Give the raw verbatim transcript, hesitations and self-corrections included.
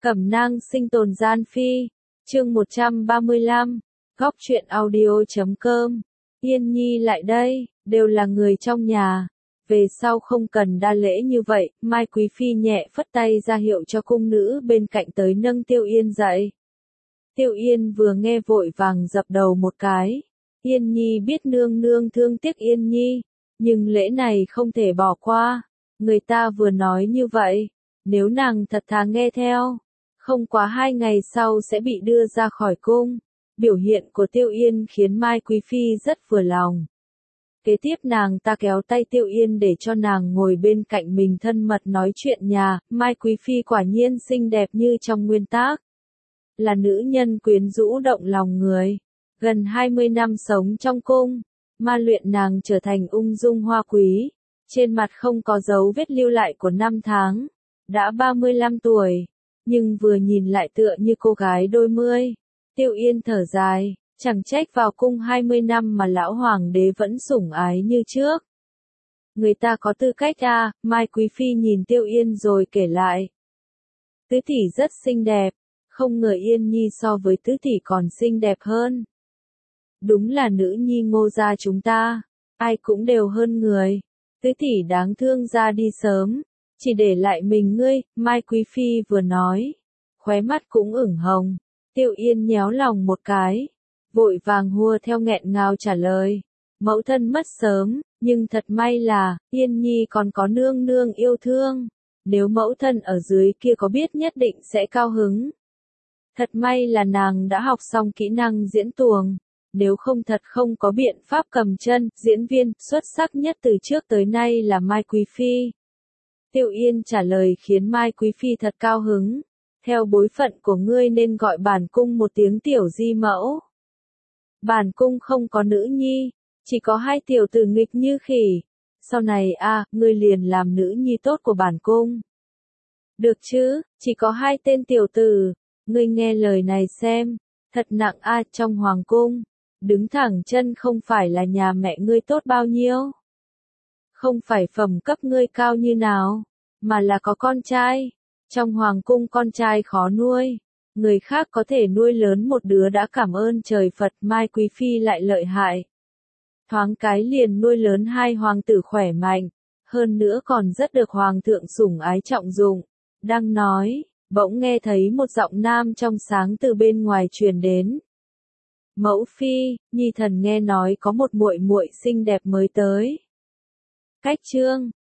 Cẩm nang sinh tồn gian phi, chương một trăm ba mươi lăm, góc truyện audio chấm com. Yên Nhi lại đây, đều là người trong nhà. Về sau không cần đa lễ như vậy, Mai Quý Phi nhẹ phất tay ra hiệu cho cung nữ bên cạnh tới nâng Tiêu Yên dậy. Tiêu Yên vừa nghe vội vàng dập đầu một cái. Yên Nhi biết nương nương thương tiếc Yên Nhi, nhưng lễ này không thể bỏ qua. Người ta vừa nói như vậy, nếu nàng thật thà nghe theo, không quá hai ngày sau sẽ bị đưa ra khỏi cung. Biểu hiện của Tiêu Yên khiến Mai Quý Phi rất vừa lòng. Kế tiếp nàng ta kéo tay Tiêu Yên để cho nàng ngồi bên cạnh mình thân mật nói chuyện nhà. Mai Quý Phi quả nhiên xinh đẹp như trong nguyên tác. Là nữ nhân quyến rũ động lòng người. Gần hai mươi năm sống trong cung, ma luyện nàng trở thành ung dung hoa quý. Trên mặt không có dấu vết lưu lại của năm tháng. Đã ba mươi lăm tuổi, nhưng vừa nhìn lại tựa như cô gái đôi mươi. Tiêu Yên thở dài, chẳng trách vào cung hai mươi năm mà lão hoàng đế vẫn sủng ái như trước. Người ta có tư cách à, Mai Quý Phi nhìn Tiêu Yên rồi kể lại. Tứ tỷ rất xinh đẹp, không ngờ Yên Nhi so với tứ tỷ còn xinh đẹp hơn. Đúng là nữ nhi Ngô gia chúng ta, ai cũng đều hơn người. Tứ tỷ đáng thương ra đi sớm, chỉ để lại mình ngươi, Mai Quý Phi vừa nói, khóe mắt cũng ửng hồng. Tiêu Yên nhéo lòng một cái, vội vàng hùa theo nghẹn ngào trả lời. Mẫu thân mất sớm, nhưng thật may là, Yên Nhi còn có nương nương yêu thương. Nếu mẫu thân ở dưới kia có biết nhất định sẽ cao hứng. Thật may là nàng đã học xong kỹ năng diễn tuồng. Nếu không thật không có biện pháp cầm chân. Diễn viên xuất sắc nhất từ trước tới nay là Mai Quý Phi. Tiêu Yên trả lời khiến Mai Quý Phi thật cao hứng. Theo bối phận của ngươi nên gọi bản cung một tiếng tiểu di mẫu. Bản cung không có nữ nhi, chỉ có hai tiểu tử nghịch như khỉ. Sau này a, à, ngươi liền làm nữ nhi tốt của bản cung. Được chứ, chỉ có hai tên tiểu tử, ngươi nghe lời này xem, thật nặng a à, trong hoàng cung, đứng thẳng chân không phải là nhà mẹ ngươi tốt bao nhiêu. Không phải phẩm cấp ngươi cao như nào, mà là có con trai. Trong hoàng cung con trai khó nuôi, người khác có thể nuôi lớn một đứa đã cảm ơn trời Phật. Mai Quý Phi lại lợi hại. Thoáng cái liền nuôi lớn hai hoàng tử khỏe mạnh, hơn nữa còn rất được hoàng thượng sủng ái trọng dụng. Đang nói, bỗng nghe thấy một giọng nam trong sáng từ bên ngoài truyền đến. Mẫu Phi, Nhi thần nghe nói có một muội muội xinh đẹp mới tới. Cách trương,